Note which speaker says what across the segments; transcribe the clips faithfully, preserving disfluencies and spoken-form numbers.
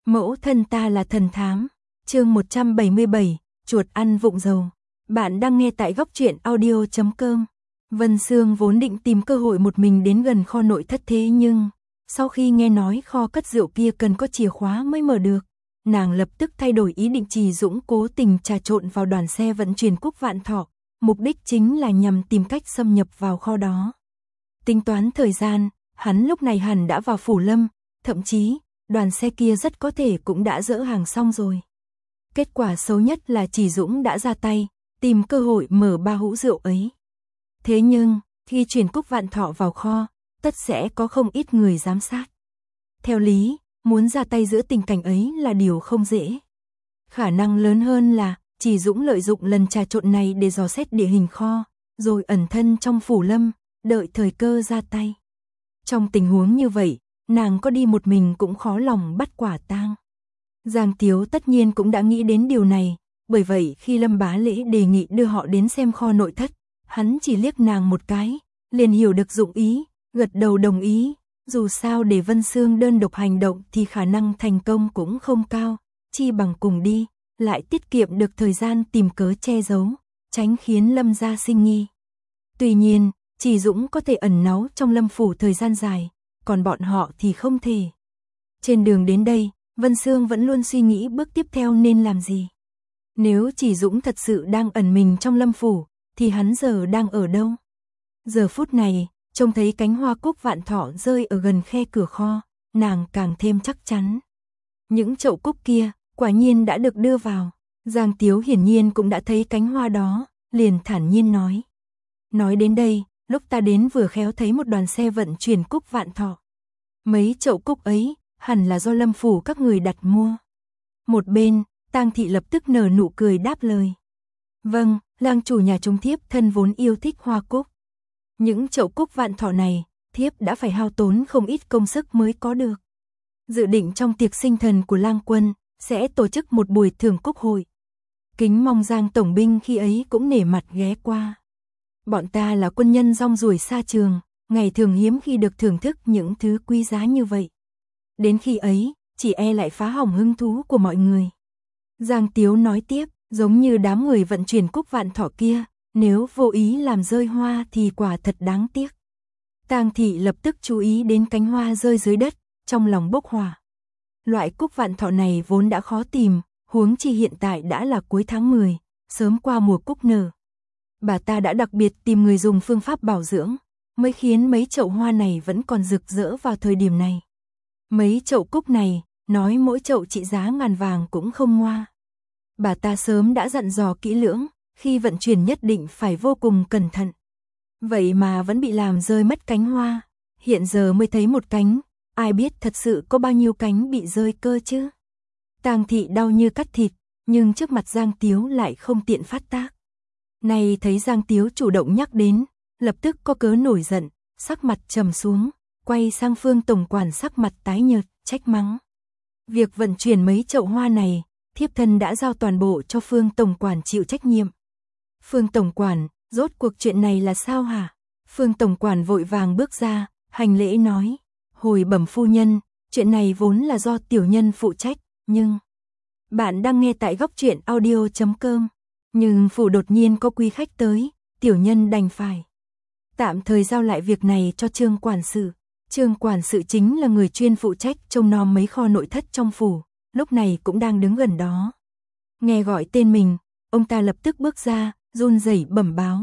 Speaker 1: Mẫu thân ta là thần thám. Chương một trăm bảy mươi bảy, chuột ăn vụng dầu. Bạn đang nghe tại góc truyện audio chấm com. Vân Sương vốn định tìm cơ hội một mình đến gần kho nội thất, thế nhưng sau khi nghe nói kho cất rượu kia cần có chìa khóa mới mở được, nàng lập tức thay đổi ý định. Trì Dũng cố tình trà trộn vào đoàn xe vận chuyển Cúc Vạn Thọ, mục đích chính là nhằm tìm cách xâm nhập vào kho đó. Tính toán thời gian, hắn lúc này hẳn đã vào Phủ Lâm, thậm chí đoàn xe kia rất có thể cũng đã dỡ hàng xong rồi. Kết quả xấu nhất là Trì Dũng đã ra tay, tìm cơ hội mở ba hũ rượu ấy. Thế nhưng, khi chuyển Cúc Vạn Thọ vào kho, tất sẽ có không ít người giám sát. Theo lý, muốn ra tay giữa tình cảnh ấy là điều không dễ. Khả năng lớn hơn là Trì Dũng lợi dụng lần trà trộn này để dò xét địa hình kho, rồi ẩn thân trong Phủ Lâm, đợi thời cơ ra tay. Trong tình huống như vậy, nàng có đi một mình cũng khó lòng bắt quả tang. Giang Tiếu tất nhiên cũng đã nghĩ đến điều này, bởi vậy khi Lâm Bá Lễ đề nghị đưa họ đến xem kho nội thất, hắn chỉ liếc nàng một cái, liền hiểu được dụng ý, gật đầu đồng ý. Dù sao để Vân Sương đơn độc hành động thì khả năng thành công cũng không cao, chi bằng cùng đi, lại tiết kiệm được thời gian tìm cớ che giấu, tránh khiến Lâm gia sinh nghi. Tuy nhiên, Trì Dũng có thể ẩn náu trong Lâm phủ thời gian dài, còn bọn họ thì không thể. Trên đường đến đây, Vân Sương vẫn luôn suy nghĩ bước tiếp theo nên làm gì. Nếu Trì Dũng thật sự đang ẩn mình trong Lâm phủ, thì hắn giờ đang ở đâu? Giờ phút này, trông thấy cánh hoa Cúc Vạn Thọ rơi ở gần khe cửa kho, nàng càng thêm chắc chắn. Những chậu cúc kia, quả nhiên đã được đưa vào. Giang Tiếu hiển nhiên cũng đã thấy cánh hoa đó, liền thản nhiên nói. Nói đến đây, lúc ta đến vừa khéo thấy một đoàn xe vận chuyển Cúc Vạn Thọ. Mấy chậu cúc ấy, hẳn là do Lâm phủ các người đặt mua. Một bên, Tang Thị lập tức nở nụ cười đáp lời. Vâng, lang chủ nhà chúng thiếp thân vốn yêu thích hoa cúc. Những chậu Cúc Vạn Thọ này, thiếp đã phải hao tốn không ít công sức mới có được. Dự định trong tiệc sinh thần của lang quân, sẽ tổ chức một buổi thưởng cúc hội. Kính mong Giang tổng binh khi ấy cũng nể mặt ghé qua. Bọn ta là quân nhân rong ruổi xa trường, ngày thường hiếm khi được thưởng thức những thứ quý giá như vậy. Đến khi ấy, chỉ e lại phá hỏng hứng thú của mọi người. Giang Tiếu nói tiếp, giống như đám người vận chuyển Cúc Vạn Thọ kia, nếu vô ý làm rơi hoa thì quả thật đáng tiếc. Tang Thị lập tức chú ý đến cánh hoa rơi dưới đất, trong lòng bốc hỏa. Loại Cúc Vạn Thọ này vốn đã khó tìm, huống chi hiện tại đã là cuối tháng mười, sớm qua mùa cúc nở. Bà ta đã đặc biệt tìm người dùng phương pháp bảo dưỡng, mới khiến mấy chậu hoa này vẫn còn rực rỡ vào thời điểm này. Mấy chậu cúc này, nói mỗi chậu trị giá ngàn vàng cũng không ngoa. Bà ta sớm đã dặn dò kỹ lưỡng, khi vận chuyển nhất định phải vô cùng cẩn thận. Vậy mà vẫn bị làm rơi mất cánh hoa, hiện giờ mới thấy một cánh, ai biết thật sự có bao nhiêu cánh bị rơi cơ chứ. Tang Thị đau như cắt thịt, nhưng trước mặt Giang Tiếu lại không tiện phát tác. Này thấy Giang Tiếu chủ động nhắc đến, lập tức có cớ nổi giận, sắc mặt trầm xuống, quay sang Phương tổng quản sắc mặt tái nhợt, trách mắng. Việc vận chuyển mấy chậu hoa này, thiếp thân đã giao toàn bộ cho Phương tổng quản chịu trách nhiệm. Phương tổng quản, rốt cuộc chuyện này là sao hả? Phương tổng quản vội vàng bước ra, hành lễ nói, hồi bẩm phu nhân, chuyện này vốn là do tiểu nhân phụ trách, nhưng... Bạn đang nghe tại góc truyện audio chấm com, nhưng phủ đột nhiên có quý khách tới, tiểu nhân đành phải tạm thời giao lại việc này cho Trương quản sự. Trương quản sự chính là người chuyên phụ trách trông nom mấy kho nội thất trong phủ, lúc này cũng đang đứng gần đó. Nghe gọi tên mình, ông ta lập tức bước ra, run rẩy bẩm báo.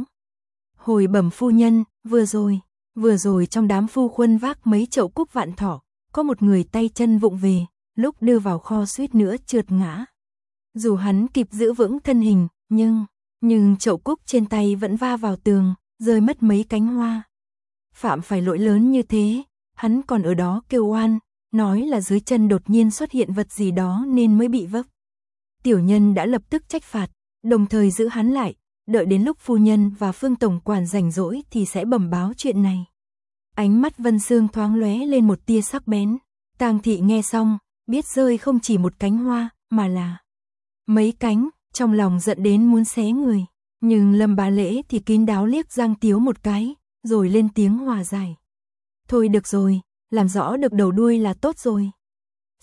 Speaker 1: Hồi bẩm phu nhân, vừa rồi, vừa rồi trong đám phu khuân vác mấy chậu Cúc Vạn Thọ, có một người tay chân vụng về, lúc đưa vào kho suýt nữa trượt ngã. Dù hắn kịp giữ vững thân hình, nhưng, nhưng chậu cúc trên tay vẫn va vào tường, rơi mất mấy cánh hoa. Phạm phải lỗi lớn như thế, hắn còn ở đó kêu oan, nói là dưới chân đột nhiên xuất hiện vật gì đó nên mới bị vấp. Tiểu nhân đã lập tức trách phạt, đồng thời giữ hắn lại, đợi đến lúc phu nhân và Phương tổng quản rảnh rỗi thì sẽ bẩm báo chuyện này. Ánh mắt Vân Sương thoáng lóe lên một tia sắc bén. Tang Thị nghe xong, biết rơi không chỉ một cánh hoa, mà là mấy cánh, trong lòng giận đến muốn xé người. Nhưng Lâm Bá Lễ thì kín đáo liếc Giang Tiếu một cái, rồi lên tiếng hòa giải. Thôi được rồi, làm rõ được đầu đuôi là tốt rồi.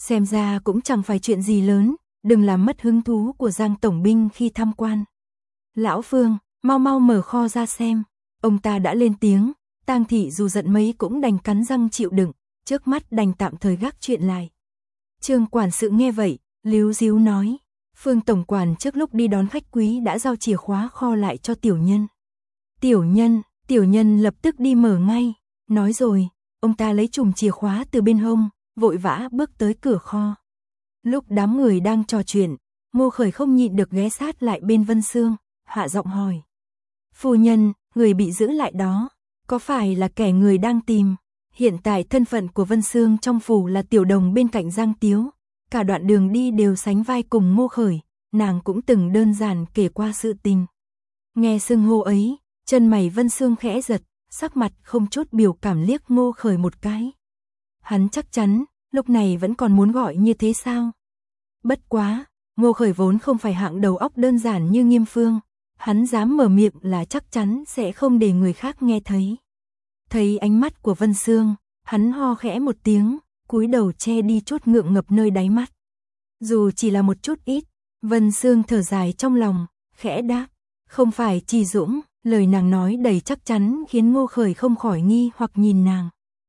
Speaker 1: Xem ra cũng chẳng phải chuyện gì lớn, đừng làm mất hứng thú của Giang tổng binh khi tham quan. Lão Phương, mau mau mở kho ra xem. Ông ta đã lên tiếng, Tang thị dù giận mấy cũng đành cắn răng chịu đựng, trước mắt đành tạm thời gác chuyện lại. Trương quản sự nghe vậy, líu díu nói, Phương tổng quản trước lúc đi đón khách quý đã giao chìa khóa kho lại cho tiểu nhân. Tiểu nhân, tiểu nhân lập tức đi mở ngay. Nói rồi, ông ta lấy chùm chìa khóa từ bên hông, vội vã bước tới cửa kho. Lúc đám người đang trò chuyện, Ngô Khởi không nhịn được ghé sát lại bên Vân Sương, hạ giọng hỏi. Phu nhân, người bị giữ lại đó, có phải là kẻ người đang tìm? Hiện tại thân phận của Vân Sương trong phủ là tiểu đồng bên cạnh Giang Tiếu, cả đoạn đường đi đều sánh vai cùng Ngô Khởi, nàng cũng từng đơn giản kể qua sự tình. Nghe xưng hô ấy, chân mày Vân Sương khẽ giật, sắc mặt không chút biểu cảm liếc Ngô Khởi một cái. Hắn chắc chắn, lúc này vẫn còn muốn gọi như thế sao? Bất quá, Ngô Khởi vốn không phải hạng đầu óc đơn giản như Nghiêm Phương, hắn dám mở miệng là chắc chắn sẽ không để người khác nghe thấy. Thấy ánh mắt của Vân Sương, hắn ho khẽ một tiếng, cúi đầu che đi chút ngượng ngập nơi đáy mắt. Dù chỉ là một chút ít, Vân Sương thở dài trong lòng, khẽ đáp, không phải Trì Dũng. Lời nàng nói đầy chắc chắn khiến Ngô Khởi không khỏi nghi hoặc nhìn nàng.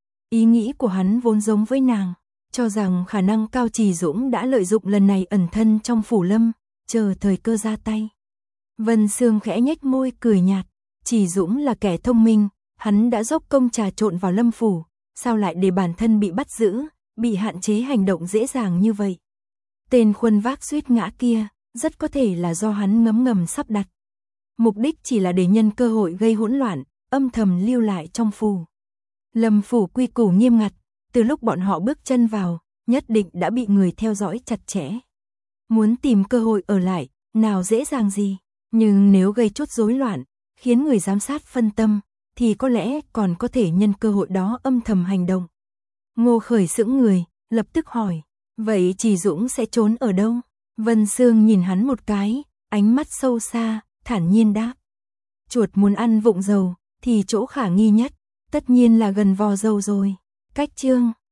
Speaker 1: Ý nghĩ của hắn vốn giống với nàng, cho rằng khả năng Cao Trì Dũng đã lợi dụng lần này ẩn thân trong phủ lâm, chờ thời cơ ra tay. Vân Sương khẽ nhếch môi cười nhạt, Trì Dũng là kẻ thông minh, hắn đã dốc công trà trộn vào lâm phủ, sao lại để bản thân bị bắt giữ, bị hạn chế hành động dễ dàng như vậy. Tên khuân vác suýt ngã kia, rất có thể là do hắn ngấm ngầm sắp đặt. Mục đích chỉ là để nhân cơ hội gây hỗn loạn, âm thầm lưu lại trong phủ. Lâm phủ quy củ nghiêm ngặt, từ lúc bọn họ bước chân vào, nhất định đã bị người theo dõi chặt chẽ. Muốn tìm cơ hội ở lại, nào dễ dàng gì, nhưng nếu gây chút rối loạn, khiến người giám sát phân tâm, thì có lẽ còn có thể nhân cơ hội đó âm thầm hành động. Ngô Khởi sững người, lập tức hỏi, vậy Trì Dũng sẽ trốn ở đâu? Vân Sương nhìn hắn một cái, ánh mắt sâu xa, thản nhiên đáp. Chuột muốn ăn vụng dầu, thì chỗ khả nghi nhất, tất nhiên là gần vò dầu rồi. Cách chương